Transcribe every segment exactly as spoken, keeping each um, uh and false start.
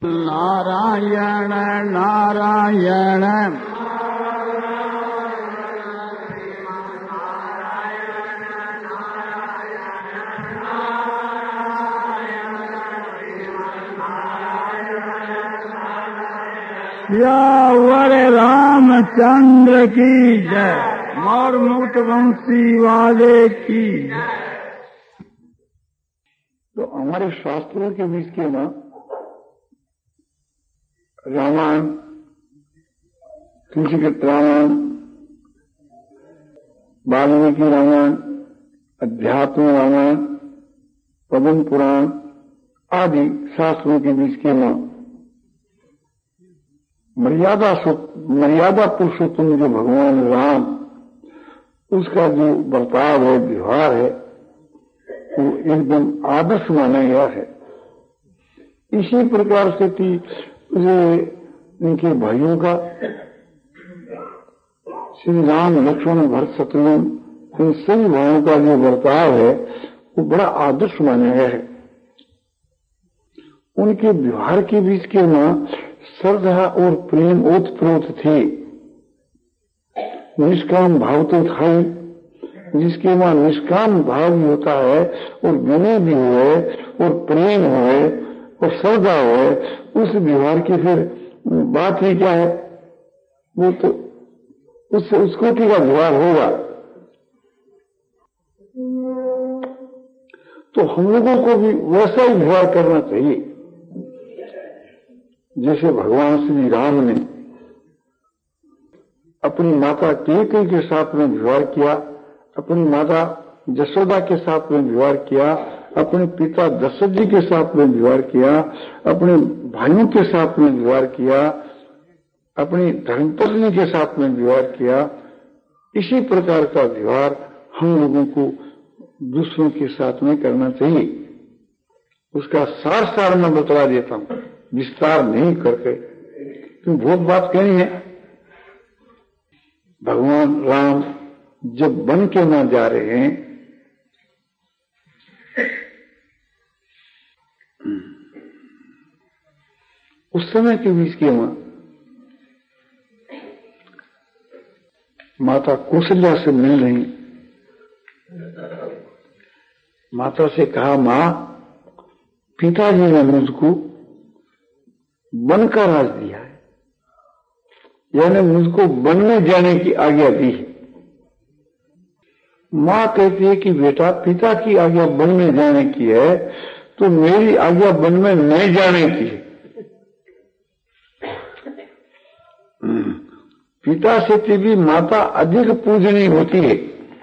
नारायण नारायण यावर रामचंद्र की जय, मोर मुक्त वंशी वाले की। तो हमारे शास्त्रों के बीच के ना रामायण, तुलसीकृत रामायण, वाल्मीकि रामायण, अध्यात्म रामायण, पद्म पुराण आदि शास्त्रों के बीच के ना मर्यादा मर्यादा पुरुषोत्तम जो भगवान राम, उसका जो बर्ताव है, व्यवहार है, वो एकदम आदर्श माना गया है। इसी प्रकार से थी इनके भाइयों का, श्री राम लक्ष्मण भरत शत्रुघ्न, इन सभी भाइयों का जो बर्ताव है वो बड़ा आदर्श माना गया है। उनके व्यवहार के बीच के मां श्रद्धा और प्रेम ओतप्रोत थे। निष्काम भाव तो था ही, जिसके मां निष्काम भाव भी होता है और विनय भी हुए और प्रेम हुए और श्रद्धा हुए, उस व्यवहार की फिर बात ही क्या है, वो तो उससे उस कोटि का व्यवहार होगा। तो हम लोगों को भी वैसा ही व्यवहार करना चाहिए जैसे भगवान श्री राम ने अपनी माता कैकेयी के साथ में व्यवहार किया, अपनी माता यशोदा के साथ में व्यवहार किया, अपने पिता दशरथ जी के साथ में व्यवहार किया, अपने भाइयों के साथ में व्यवहार किया, अपनी धर्मपत्नी के साथ में व्यवहार किया। इसी प्रकार का व्यवहार हम लोगों को दूसरों के साथ में करना चाहिए। उसका सार सार मैं बतला देता हूं, विस्तार नहीं करके, क्योंकि बहुत बात कहनी है। भगवान राम जब बन के न जा रहे हैं, उस समय के बीच के मां माता कौशल्या से मिल रही, माता से कहा, मां, पिताजी ने मुझको वन का राज दिया है, यानी मुझको वन में जाने की आज्ञा दी है। मां कहती है कि बेटा, पिता की आज्ञा वन में जाने की है तो मेरी आज्ञा वन में नहीं जाने की है। पिता से भी माता अधिक पूजनीय होती है।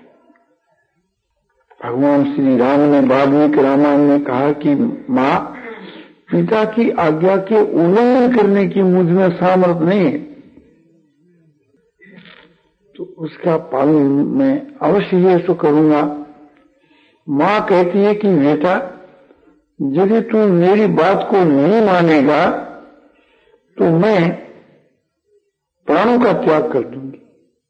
भगवान श्री राम ने वाल्मीकि रामायण में कहा कि मां, पिता की आज्ञा के उल्लंघन करने की मुझ में सामर्थ्य नहीं है, तो उसका पालन मैं अवश्य ये तो करूंगा। मां कहती है कि बेटा, यदि तू मेरी बात को नहीं मानेगा तो मैं प्राणों का त्याग कर दूंगी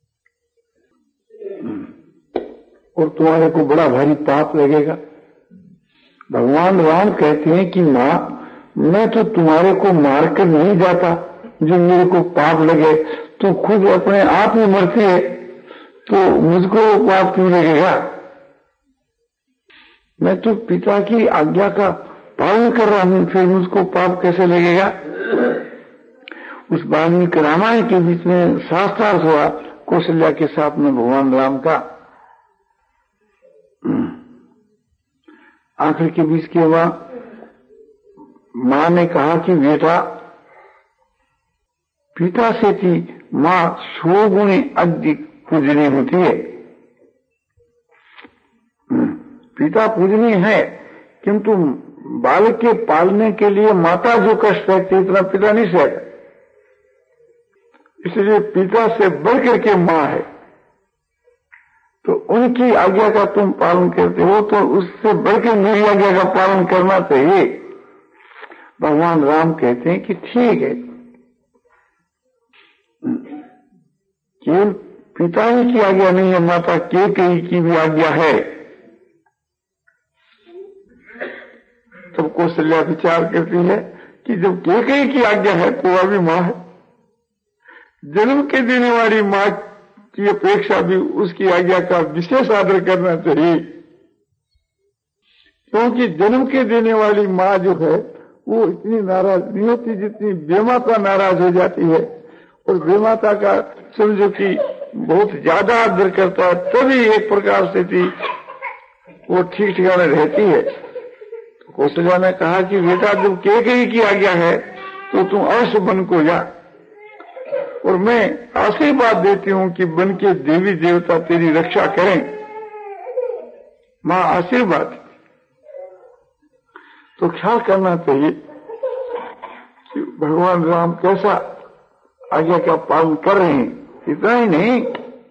और तुम्हारे को बड़ा भारी पाप लगेगा। भगवान राम कहते हैं कि मां, मैं तो तुम्हारे को मारकर नहीं जाता, जो मेरे को पाप लगे, तो खुद अपने आप में मरती है तो मुझको पाप क्यों लगेगा। मैं तो पिता की आज्ञा का पालन कर रहा हूं, फिर मुझको पाप कैसे लगेगा। उस वाल्मीकि रामायण के बीच में शास्त्रार्थ हुआ कौशल्या के साथ में भगवान राम का। आखिर के बीच के हुआ, मां ने कहा कि बेटा, पिता से थी मां सौ गुणे अधिक पूजनीय होती है। पिता पूजनीय है, किंतु बालक के पालने के लिए माता जो कष्ट सहती इतना पिता नहीं सहता। इसलिए पिता से बढ़ करके मां है, तो उनकी आज्ञा का तुम पालन करते हो तो उससे बढ़कर मेरी आज्ञा का पालन करना चाहिए। भगवान राम कहते हैं कि ठीक है, केवल पिता ही की आज्ञा नहीं है, माता कैकेयी की भी आज्ञा है। तब कौशल्या विचार करती है कि जब कैकेयी की आज्ञा है तो वह भी मां है, जन्म के देने वाली मां की अपेक्षा भी उसकी आज्ञा का विशेष आदर करना चाहिए, क्योंकि जन्म के देने वाली मां जो है वो इतनी नाराज नहीं होती जितनी बेमाता नाराज हो जाती है, और बेमाता का समझो कि बहुत ज्यादा आदर करता है, तभी एक प्रकार से थी वो ठीक ठिकाने रहती है। तो कौशल्या ने कहा कि बेटा जब कैकेयी की आज्ञा है तो तुम अवश्य वन को जा, और मैं आशीर्वाद देती हूं कि वन के देवी देवता तेरी रक्षा करें। मां आशीर्वाद। तो ख्याल करना चाहिए कि भगवान राम कैसा आज्ञा का पालन कर रहे हैं। इतना ही नहीं,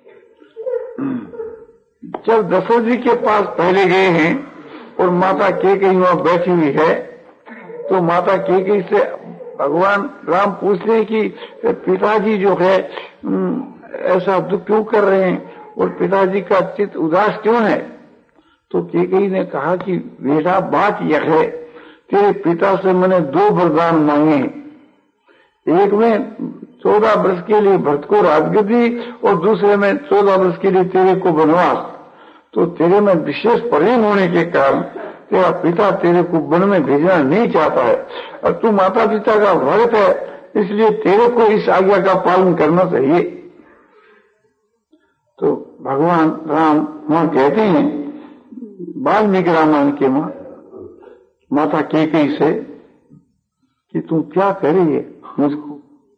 जब दशरथ जी के पास पहले गए हैं और माता कैकेयी वहां बैठी हुई है, तो माता कैकेयी से भगवान राम पूछते हैं कि पिताजी जो है ऐसा दुख क्यों कर रहे हैं और पिताजी का चित्त उदास क्यों है। तो कैकेयी ने कहा कि बेटा बात यह है, तेरे पिता से मैंने दो वरदान मांगे हैं, एक में चौदह वर्ष के लिए भरत को राजगद्दी और दूसरे में चौदह वर्ष के लिए तेरे को वनवास। तो तेरे में विशेष प्रेम होने के कारण तेरा पिता तेरे को वन में भेजना नहीं चाहता है, और तू माता पिता का भक्त है, इसलिए तेरे को इस आज्ञा का पालन करना चाहिए। तो भगवान राम वहां कहते हैं वाल्मीकि रामायण के मां माता कैकेयी से कि तुम क्या कह रही है, मुझको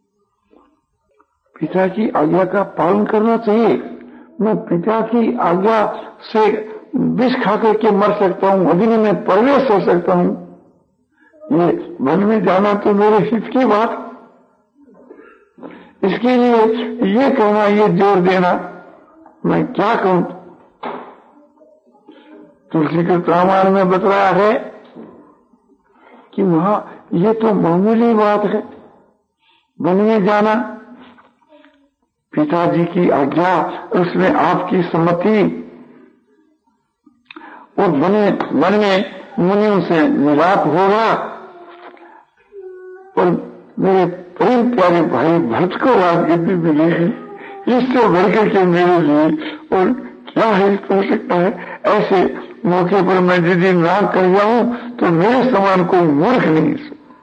पिता की आज्ञा का पालन करना चाहिए। मैं पिता की आज्ञा से विष खा करके मर सकता हूँ, अग्नि में प्रवेश हो सकता हूँ, ये वन में जाना तो मेरे हित की बात, इसके लिए ये कहना, ये जोर देना, मैं क्या कहूं। तुलसीकृत रामायण में बतलाया है कि वहां ये तो मामूली बात है, वन में जाना, पिताजी की आज्ञा, उसमें आपकी सम्मति, और वन वन में मुनियों से मिलाप होगा, और मेरे प्रेम प्यारे भाई भरत को राजगद्दी मिलेगी, इससे बढ़कर के मेरे लिए और क्या है हो सकता है। ऐसे मौके पर मैं यदि ना कर जाऊं तो मेरे समान कोई मूर्ख नहीं।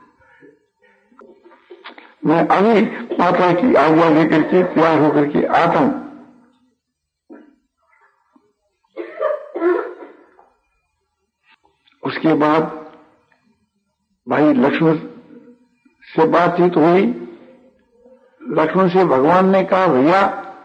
मैं अभी माता की आज्ञा लेकर के तैयार होकर के आता हूं। उसके बाद भाई लक्ष्मण से बातचीत हुई। लक्ष्मण से भगवान ने कहा भैया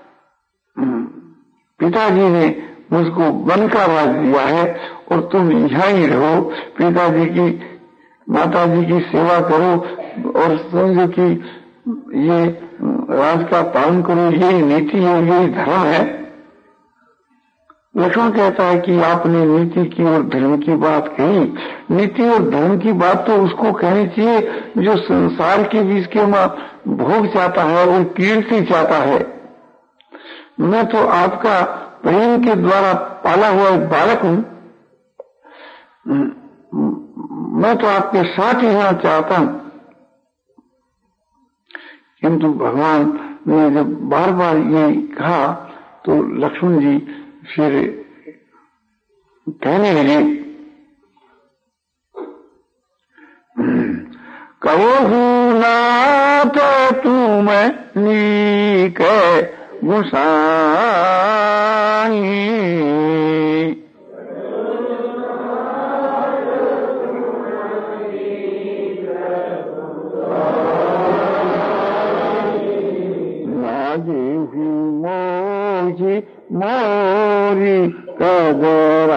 पिताजी ने मुझको वन का राज दिया है और तुम यहां ही रहो, पिताजी की माताजी की सेवा करो और समझो कि ये राज का पालन करो, यही नीति है, यही धर्म है। लक्ष्मण कहता है कि आपने नीति की और धर्म की बात कही। नीति और धर्म की बात तो उसको कहनी चाहिए जो संसार के बीच के मां भोग चाहता है और कीर्ति चाहता है। मैं तो आपका प्रेम के द्वारा पाला हुआ एक बालक हूं, मैं तो आपके साथ ही रहना चाहता हूं। किंतु भगवान ने जब बार बार ये कहा तो लक्ष्मण जी फिर कहने लगे कहूँ नाथ तुम नीक गुसाई, मोरी कदराई।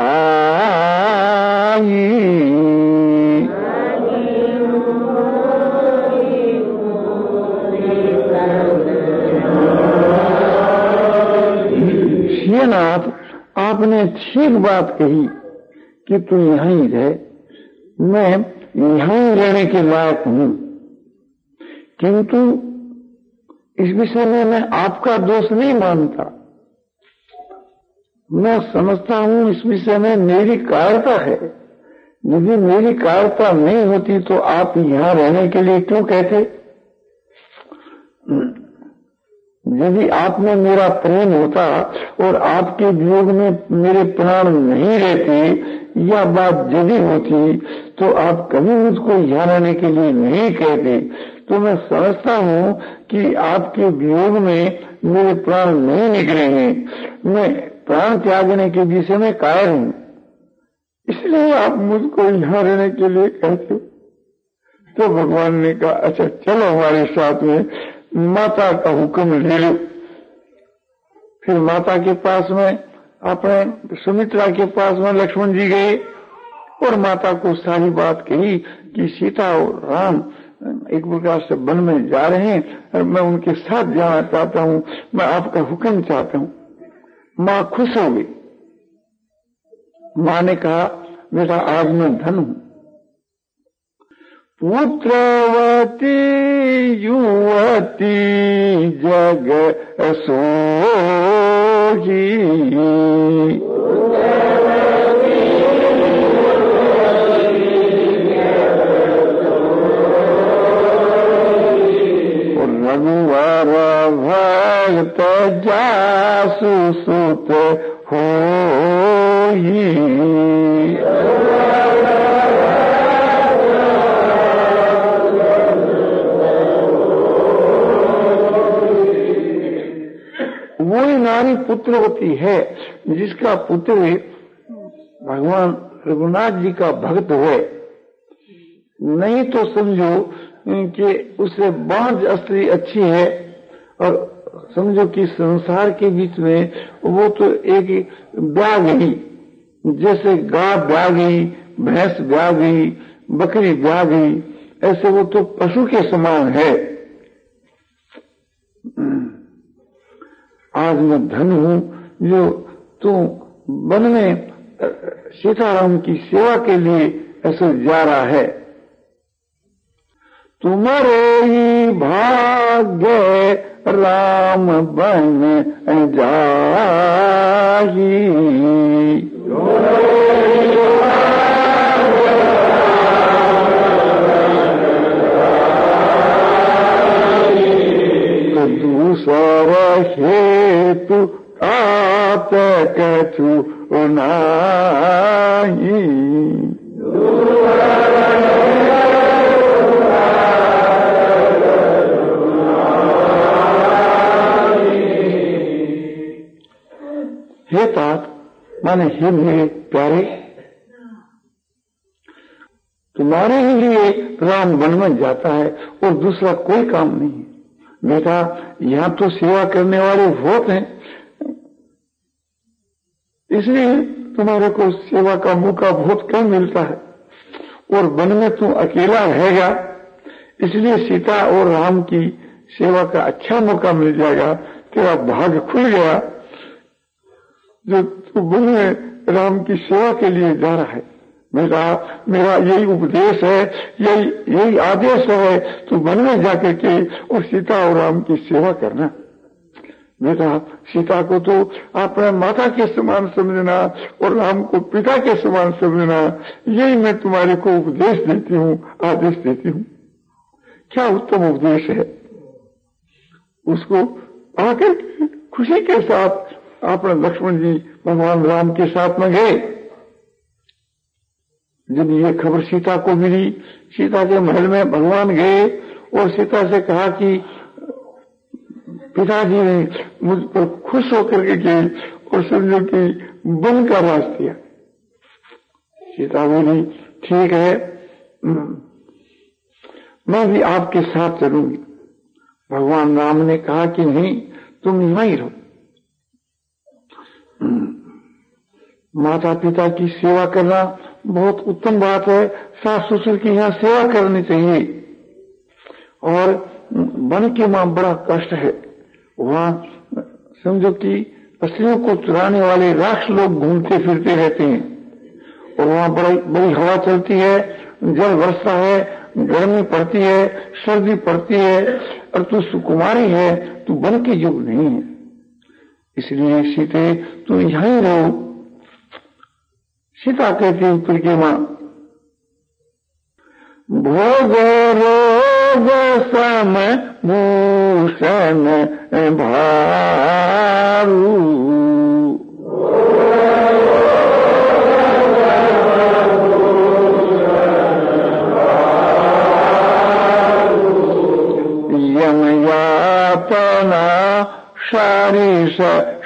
नाथ आपने ठीक बात कही कि तू यहां ही रहे, मैं यहां रहने के लायक हूं, किंतु इस विषय में मैं आपका दोष नहीं मानता। मैं समझता हूं इस विषय में मेरी कायरता है, यदि मेरी कायरता नहीं होती तो आप यहाँ रहने के लिए क्यों कहते? यदि आप में मेरा प्रेम होता और आपके वियोग में मेरे प्राण नहीं रहते, या बात यदि होती तो आप कभी मुझको यहाँ रहने के लिए नहीं कहते। तो मैं समझता हूँ कि आपके वियोग में मेरे प्राण नहीं निकलेंगे। मैं प्राण त्यागने के विषय में कायर हूँ, इसलिए आप मुझको यहाँ रहने के लिए कहते हो। तो भगवान ने कहा, अच्छा चलो हमारे साथ में, माता का हुक्म ले लो। फिर माता के पास में, अपने सुमित्रा के पास में लक्ष्मण जी गए और माता को सारी बात कही कि सीता और राम एक प्रकार से वन में जा रहे हैं और मैं उनके साथ जाना चाहता हूँ, मैं आपका हुक्म चाहता हूँ। माँ खुश हो गई। माँ ने कहा, बेटा आज मैं धन हूँ, पुत्रवती युवती जग सोही, रघुवर भक्त जासु सुत होई। वही नारी पुत्रवती है जिसका पुत्र भगवान रघुनाथ जी का भक्त है। नहीं तो समझो कि उससे बांझ स्त्री अच्छी है, और समझो कि संसार के बीच में वो तो एक ब्याह गई, जैसे गाय ब्याह गई, भैंस ब्याह गई, बकरी ब्याह गई, ऐसे वो तो पशु के समान है। आज मैं धन हूँ जो तू वन में सीताराम की सेवा के लिए ऐसे जा रहा है। तुम्हारे ही भाग्य राम बन जाही, तो दूसरा हेतु आप कछु नाही। हे तात, माने हे मेरे प्यारे, तुम्हारे ही लिए राम वन में जाता है और दूसरा कोई काम नहीं है। बेटा यहाँ तो सेवा करने वाले बहुत हैं, इसलिए तुम्हारे को सेवा का मौका बहुत कम मिलता है, और वन में तू अकेला रहेगा, इसलिए सीता और राम की सेवा का अच्छा मौका मिल जाएगा। तेरा भाग्य खुल गया जो तू वन में राम की सेवा के लिए जा रहा है। मेरा मेरा यही उपदेश है, यही यही आदेश है, तू वन में जाकर के और सीता और राम की सेवा करना। बेटा सीता को तो अपने माता के समान समझना और राम को पिता के समान समझना, यही मैं तुम्हारे को उपदेश देती हूँ, आदेश देती हूँ। क्या उत्तम उपदेश है। उसको आकर खुशी के साथ अपने लक्ष्मण जी भगवान राम के साथ में गए। जब ये खबर सीता को मिली, सीता के महल में भगवान गए और सीता से कहा कि पिताजी ने मुझ पर खुश होकर के गए और समझो कि वन का राज दिया। सीता बोली, ठीक है, मैं भी आपके साथ चलूंगी। भगवान राम ने कहा कि नहीं, तुम यहां ही रहो। माता पिता की सेवा करना बहुत उत्तम बात है, सास ससुर की यहाँ सेवा करनी चाहिए। और वन के वहां बड़ा कष्ट है, वहां समझो कि पशुओं को चुराने वाले राक्ष लोग घूमते फिरते रहते हैं, और वहां बड़ी बड़ी हवा चलती है, जल वर्षा है, गर्मी पड़ती है, सर्दी पड़ती है, और तू सुकुमारी है, तू वन के युग नहीं है। इसलिए सीते तू यहीं रहो। सीता कहती उत्तर की मां, भोग रोग सम भूषण भारू। यम यातना शारीष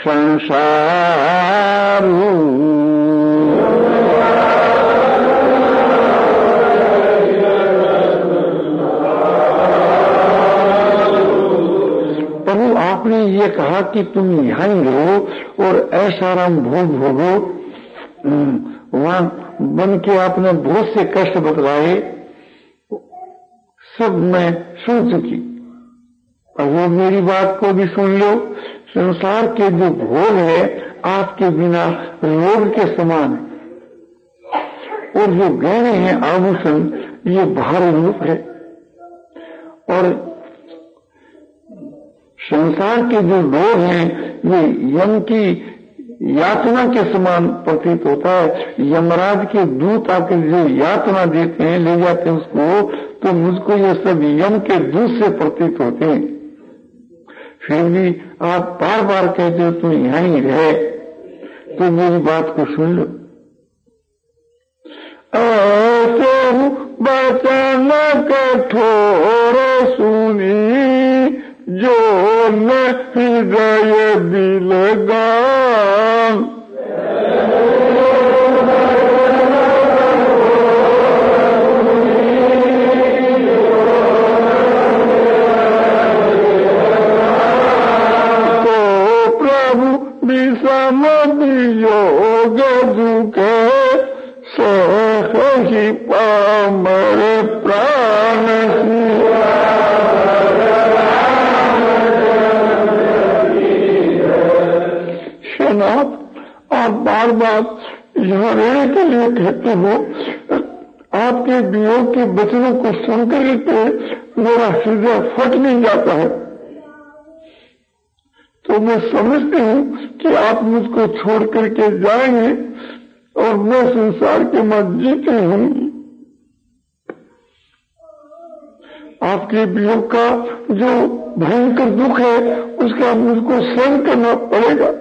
संसारू। आपने ये कहा कि तुम यहाँ ही रहो और ऐसा राम भोग भोगो। वहां बन के आपने बहुत से कष्ट बतलाए, सब मैं सुन चुकी। और वो मेरी बात को भी सुन लो। संसार के जो भोग है आपके बिना रोग के समान है, और जो गहने हैं आभूषण ये भारी रूप है। और संसार के जो लोग हैं ये यम की यातना के समान प्रतीत होता है। यमराज के दूत आकर जो यातना देते हैं, ले जाते हैं उसको, तो मुझको ये सब यम के दूत से प्रतीत होते हैं। फिर भी आप बार बार कहते हो तुम यहां ही रहे, तो मेरी बात को सुन लो। ऐसे बचन कठोर सुनी जो न हृदय दिलगान। तो प्रभु विषम वियोग दुखे सही पामर प्राण आप बार बार यहाँ रहने के लिए कहते हो। आपके वियोग के वचनों को सुनकर के मेरा हृदय फट नहीं जाता है। तो मैं समझती हूँ कि आप मुझको छोड़ करके जाएंगे और मैं संसार के मत जीती होंगी। आपके वियोग का जो भयंकर दुख है उसका मुझको सहन करना पड़ेगा।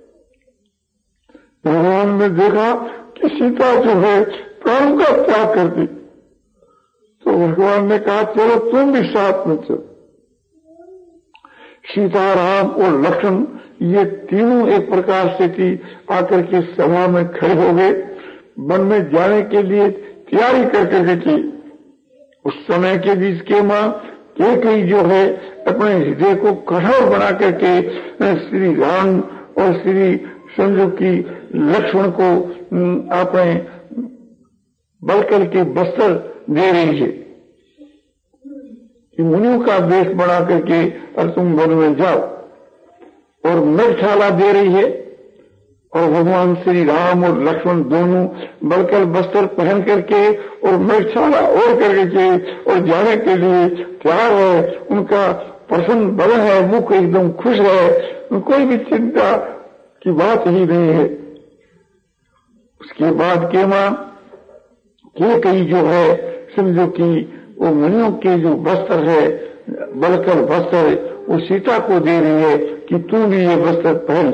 भगवान ने देखा कि सीता जो है प्राण का त्याग कर दी, तो भगवान ने कहा चलो तुम भी साथ में चलो। सीता, राम और लक्ष्मण ये तीनों एक प्रकार से थी आकर के सभा में खड़े हो गए, वन में जाने के लिए तैयारी कर करके की। उस समय के बीच के मां केकई जो है अपने हृदय को कठोर बना करके श्री राम और श्री समझो की लक्ष्मण को आपने बलकर के वस्त्र दे रही है कि मुनियों का वेश बना करके और तुम वन में जाओ, और मृगशाला दे रही है। और भगवान श्री राम और लक्ष्मण दोनों बलकर वस्त्र पहन करके और मृगशाला ओढ़ करके और जाने के लिए तैयार है। उनका प्रसन्न बदन है, मुख एकदम खुश है, कोई भी चिंता की बात ही नहीं है। उसके बाद के मां के कई जो है समझो कि वो मुनियों के जो वस्त्र है बलकर वस्त्र वो सीता को दे रही है कि तू भी ये वस्त्र पहन।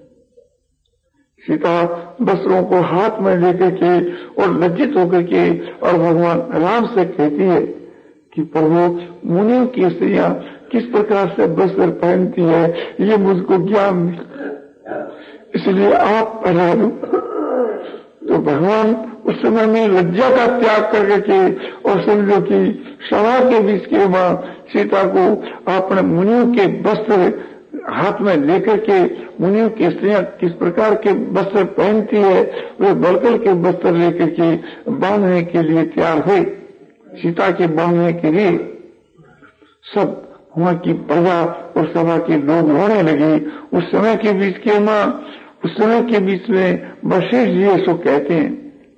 सीता वस्त्रों को हाथ में लेकर के और लज्जित होकर के और भगवान राम से कहती है कि प्रभु मुनियों की स्त्रियां किस प्रकार से वस्त्र पहनती है ये मुझको ज्ञान, इसलिए आप पहना दो। तो भगवान उस समय में लज्जा का त्याग करके और समझो कि सभा के बीच के मां सीता को अपने मुनियों के वस्त्र हाथ में लेकर के, मुनियों की स्त्रियां किस प्रकार के वस्त्र पहनती है वे बलकल के वस्त्र लेकर के बांधने के लिए तैयार हुए। सीता के बांधने के लिए सब वहां की प्रजा और सभा के लोग रोने लगे। उस समय के बीच के मां उस समय के बीच में वशिष्ठ जी ऐसो कहते हैं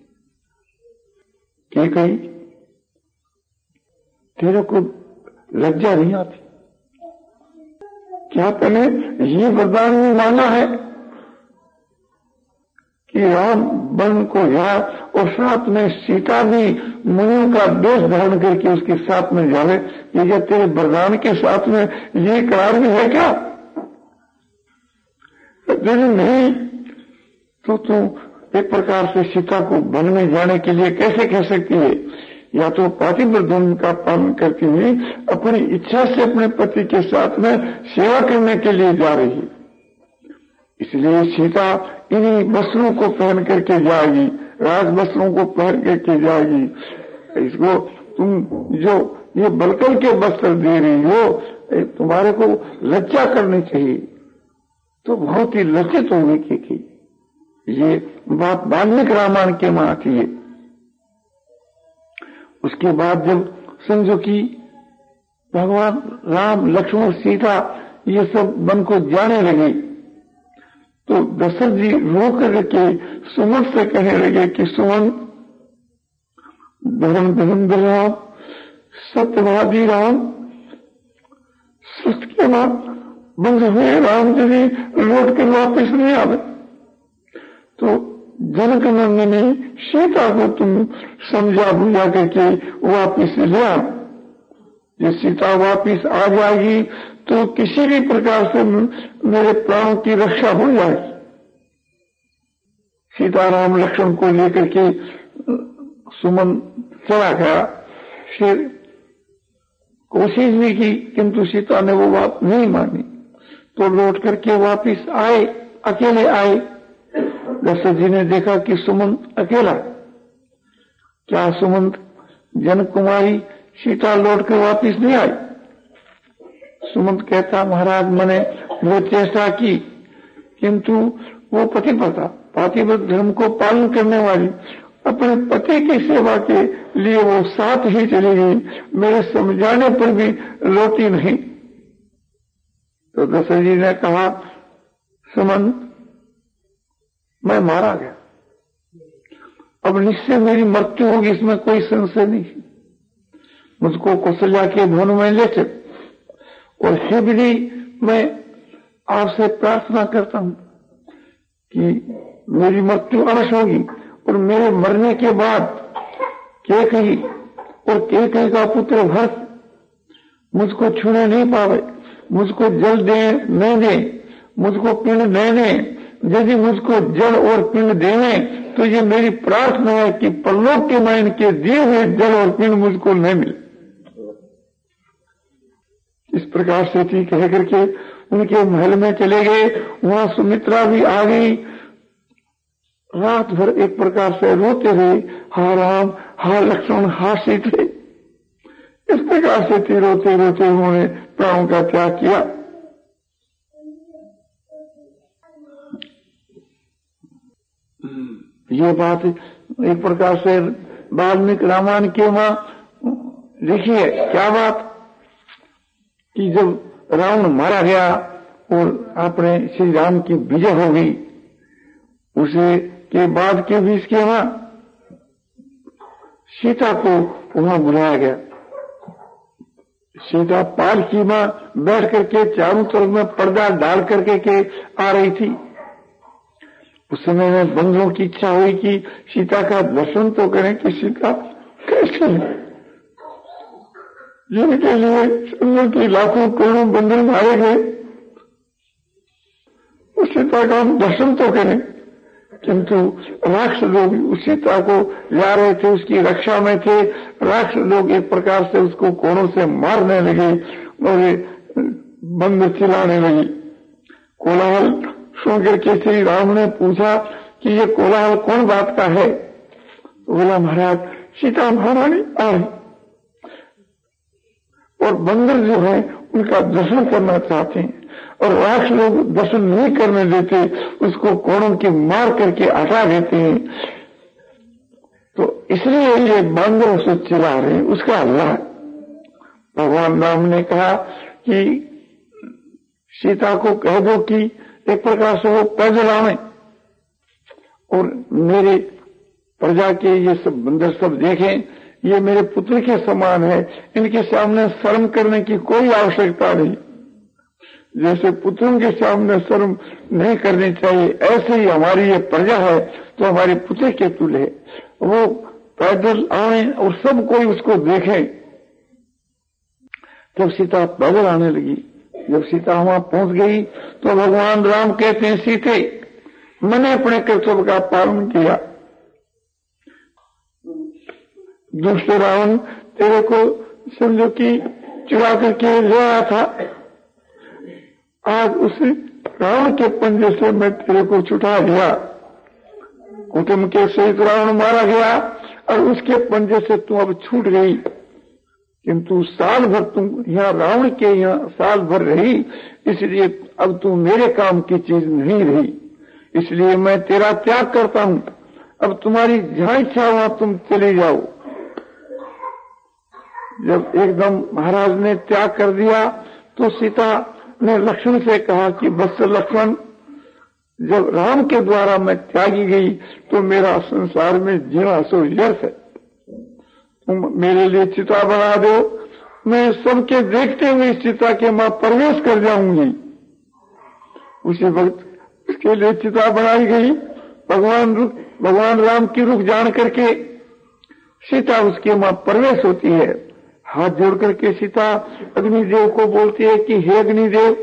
कि कहीं तेरे को लज्जा नहीं आती क्या तूने ये वरदान मांगा है कि राम वन को यहाँ और साथ में सीता भी मुनियों का वेश धारण करके उसके साथ में जावे, ये क्या तेरे वरदान के साथ में ये करार भी है क्या? यदि नहीं तो तू एक प्रकार से सीता को वन में जाने के लिए कैसे कह सकती है? या तो पातिव्रत्य धर्म का पालन करती हुई अपनी इच्छा से अपने पति के साथ में सेवा करने के लिए जा रही है, इसलिए सीता इन्हीं वस्त्रों को पहन करके जाएगी, राज वस्त्रों को पहन करके जाएगी। इसको तुम जो ये बलकल के वस्त्र दे रही हो, तुम्हारे को लज्जा करनी चाहिए। तो बहुत ही लज्जित होने की थी। ये बात वाल्मीकि रामायण के में आती है। उसके बाद जब समझो कि भगवान राम लक्ष्मण सीता ये सब वन को जाने लगे, तो दशरथ जी रो करके सुमन से कहने लगे कि सुमन, धर्म धर्म राम, सत्यवादी राम, सत्य के बाद बंद हुए राम यदि लौट कर वापिस नहीं आवे तो जनक नंदन ने सीता को तुम समझा बुझा करके वापिस ले आओ। ये सीता वापिस आ जाएगी तो किसी भी प्रकार से मेरे प्राणों की रक्षा हो जाएगी। सीताराम लक्ष्मण को लेकर के सुमन चला गया, फिर कोशिश भी की किंतु सीता ने वो बात नहीं मानी, तो लौट करके वापिस आए, अकेले आए। दशरथ जी ने देखा कि सुमंत अकेला, क्या सुमंत जनक कुमारी सीता लौट कर वापिस नहीं आई? सुमंत कहता, महाराज मैंने वो चेष्टा की किंतु वो पतिव्रता पातिव्रत धर्म को पालन करने वाली अपने पति की सेवा के लिए वो साथ ही चली गई, मेरे समझाने पर भी लौटी नहीं। तो दशरथ जी ने कहा, सुमंत मैं मारा गया, अब निश्चय मेरी मृत्यु होगी, इसमें कोई संशय नहीं। मुझको कौशल्या के भवन में ले चल, और हे विधि मैं आपसे प्रार्थना करता हूं कि मेरी मृत्यु अवश्य होगी, और मेरे मरने के बाद कैकेयी और कैकेयी का पुत्र भरत मुझको छूने नहीं पावे, मुझको जल दे न दे, मुझको पिंड न दे। यदि मुझको जल और पिंड देवे तो ये मेरी प्रार्थना है कि परलोक के में इनके दिए हुए जल और पिंड मुझको न मिले। इस प्रकार से थी कह करके उनके महल में चले गए। वहां सुमित्रा भी आ गई, रात भर एक प्रकार से रोते हुए, हा राम, हा लक्ष्मण, हा सीते, इस प्रकार से थी रोते रोते उन्होंने प्राणों का त्याग किया। ये बात एक प्रकार से वाल्मीकि रामायण के वहां देखिए क्या बात कि जब रावण मारा गया और अपने श्री राम की विजय हो गई, उसे के बाद के भी इसके वहां सीता को वहां बुलाया गया। सीता पालकी में बैठ करके चारों तरफ में पर्दा डाल करके के आ रही थी। उस समय में बंदरों की इच्छा हुई कि सीता का दर्शन तो करें कि सीता कैसे है, जिनके लिए समझो कि लाखों करोड़ों बंदर मारे गए, उस सीता का हम दर्शन तो करें। किंतु राक्षस लोग उस सीता को ला रहे थे, उसकी रक्षा में थे। राक्षस लोग एक प्रकार से उसको कोड़ों से मारने लगे और बंदर चिल्लाने लगे। कोलाहल सुनकर के श्री राम ने पूछा कि ये कोलाहल कौन बात का है? तो बोला, महाराज सीता महारानी आ रही और बंदर जो है उनका दर्शन करना चाहते हैं, और राक्षस लोग दर्शन नहीं करने देते, उसको कोड़ों की मार करके हटा देते हैं। तो इसलिए ये बंदर से चिल्ला रहे, उसका हल्ला है। भगवान राम ने कहा कि सीता को कह दो कि एक प्रकार से वो पैदल आवे और मेरे प्रजा के ये सब बंदर सब देखें, ये मेरे पुत्र के समान है, इनके सामने शर्म करने की कोई आवश्यकता नहीं। जैसे पुत्रों के सामने शर्म नहीं करनी चाहिए, ऐसे ही हमारी ये प्रजा है तो हमारे पुत्र के तुल्य है। वो पैदल आए और सब कोई उसको देखे। तब सीता पैदल आने लगी। जब सीता वहां पहुंच गई तो भगवान राम कहते हैं, सीते मैंने अपने कर्तव्य का पालन किया। दुष्ट रावण तेरे को समझो कि चुरा करके ले आया था, आज उस रावण के पंजे से मैं तेरे को छुटा दिया। कुटुंब के सहित रावण मारा गया और उसके पंजे से तू अब छूट गई, किंतु साल भर तुम यहाँ रावण के यहाँ साल भर रही, इसलिए अब तू मेरे काम की चीज नहीं रही, इसलिए मैं तेरा त्याग करता हूं। अब तुम्हारी जहां इच्छा वहां तुम चले जाओ। जब एकदम महाराज ने त्याग कर दिया तो सीता ने लक्ष्मण से कहा कि बस लक्ष्मण, जब राम के द्वारा मैं त्यागी गई तो मेरा संसार में जीना सो व्यर्थ है। तुम मेरे लिए चिता बना दो, मैं सबके देखते हुए इस चिता के मां प्रवेश कर जाऊंगी। उसी वक्त उसके लिए चिता बनाई गई। भगवान रुक भगवान राम की रुख जान करके सीता उसके मां प्रवेश होती है। हाथ जोड़ करके सीता अग्निदेव को बोलती है कि हे अग्निदेव,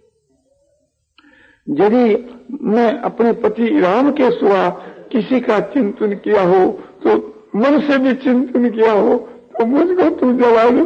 यदि मैं अपने पति राम के सिवा किसी का चिंतन किया हो, तो मन से भी चिंतन किया हो, तो मुझको तू जला दे।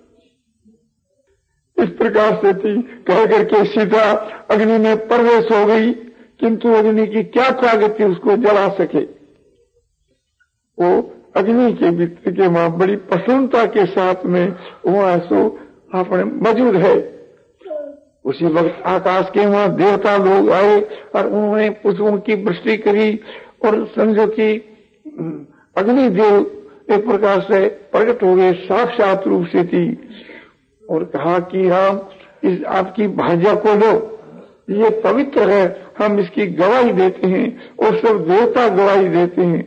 इस प्रकार से थी कह करके सीता अग्नि में प्रवेश हो गई, किंतु अग्नि की क्या ताकत थी उसको जला सके। वो अग्नि के मित्र के मां बड़ी प्रसन्नता के साथ में वहां सो अपने मौजूद है। उसी वक्त आकाश के वहां देवता लोग आए और उन्होंने पुष्पों की वृष्टि करी और समझो कि अग्निदेव एक प्रकार से प्रकट हो गए साक्षात रूप से थी और कहा कि राम, इस आपकी भाज्या को लो, ये पवित्र है, हम इसकी गवाही देते हैं और सब देवता गवाही देते हैं,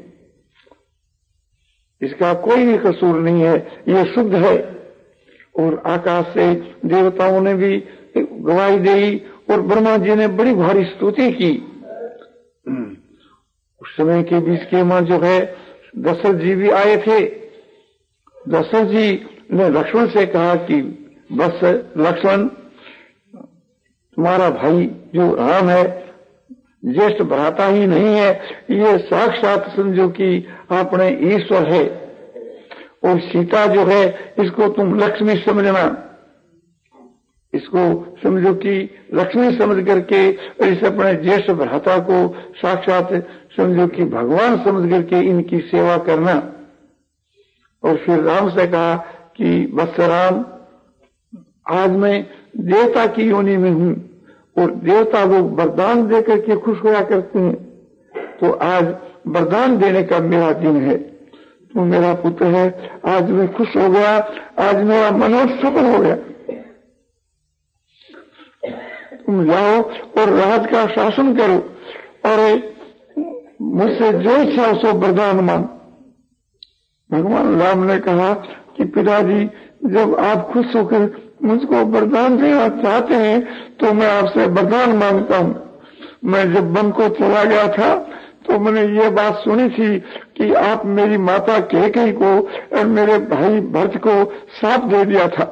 इसका कोई भी कसूर नहीं है, ये शुद्ध है। और आकाश से देवताओं ने भी गवाही दी और ब्रह्मा जी ने बड़ी भारी स्तुति की। उस समय के बीच के मां जो है दशरथ जी भी आए थे। दशरथ जी ने लक्ष्मण से कहा कि बस लक्ष्मण, तुम्हारा भाई जो राम है ज्येष्ठ भ्राता ही नहीं है, ये साक्षात समझो कि अपने ईश्वर है। और सीता जो है इसको तुम लक्ष्मी समझना, इसको समझो कि लक्ष्मी समझ करके इस अपने ज्येष्ठ भ्राता को साक्षात समझो कि भगवान समझ करके इनकी सेवा करना। और फिर राम से कहा कि बस राम, आज मैं देवता की योनि में हूं और देवता लोग वरदान देकर के खुश होया करते हैं, तो आज वरदान देने का मेरा दिन है। तू मेरा पुत्र है, आज मैं खुश हो गया, आज मेरा मनोरथ सफल हो गया। तुम जाओ और राज का शासन करो और मुझसे जो इच्छा सो वरदान मांग। भगवान राम ने कहा कि पिताजी, जब आप खुश होकर मुझको वरदान देना चाहते हैं तो मैं आपसे वरदान मांगता हूं। मैं जब वन को चला गया था तो मैंने ये बात सुनी थी कि आप मेरी माता कैकेयी को और मेरे भाई भरत को श्राप दे दिया था।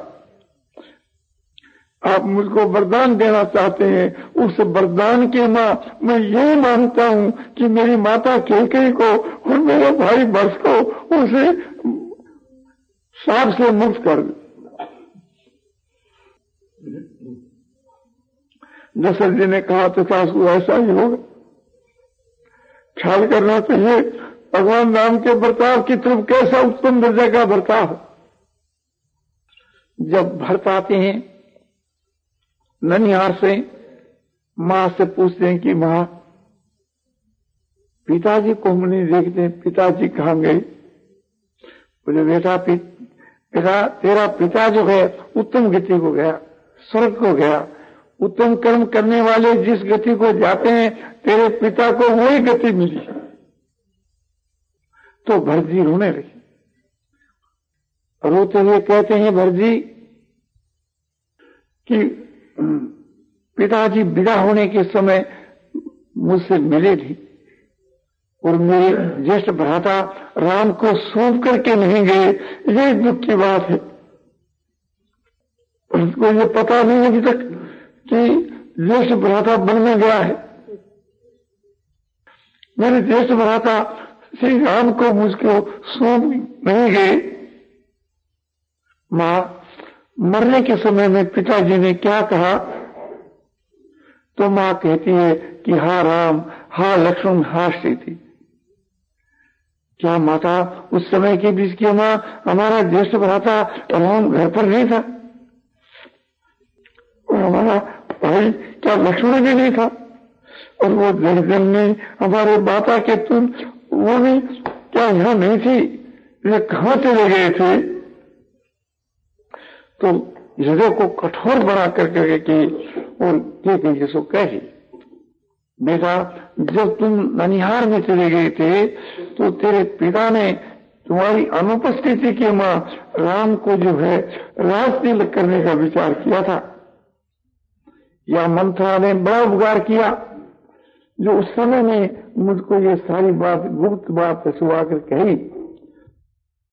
आप मुझको वरदान देना चाहते हैं, उस वरदान के मां मैं यही मांगता हूं कि मेरी माता कैकेयी को और मेरे भाई भरत को उसे श्राप से मुक्त कर दे। दशरथ जी ने कहा तथा ऐसा ही होगा। ख्याल करना चाहिए भगवान राम के बर्ताव की तरफ कैसा उत्तम दर्जा का बर्ताव। जब भरत आते हैं ननिहार से, मां से पूछते हैं कि मां, पिताजी को हम नहीं देखते, पिताजी कहां गए? बोले बेटा पिता तेरा पिता जो है उत्तम गति को गया, स्वर्ग को गया। उत्तम कर्म करने वाले जिस गति को जाते हैं तेरे पिता को वही गति मिली। तो भरत जी रोने लगे, रोते हुए कहते हैं भरत जी कि पिताजी विदा होने के समय मुझसे मिले थे और मेरे ज्येष्ठ भ्राता राम को सौंप करके नहीं गए। ये दुख की बात है। उसको ये पता नहीं अभी तक कि ज्येष्ठ भ्राता वन में गया है। मेरे ज्येष्ठ भ्राता श्री राम को मुझको सौंप नहीं गए। मां, मरने के समय में पिताजी ने क्या कहा? तो मां कहती है कि हा राम, हा लक्ष्मण, हा सीता। क्या माता उस समय के बीच की मां हमारा ज्येष्ठ भ्राता राम घर पर नहीं था और हमारा भाई क्या लक्ष्मण भी नहीं था और वो जंगल में हमारे माता के तुम वो भी क्या यहां नहीं थी? ये कहां चले गए थे? तो हृदय को कठोर बना करके की और के सो कही, बेटा जब तुम ननिहार में चले गए थे तो तेरे पिता ने तुम्हारी अनुपस्थिति के मां राम को जो है राज तिलक करने का विचार किया था। या मंथरा ने बड़ा उपकार किया जो उस समय में मुझको ये सारी बात गुप्त बात सुहा कर कही।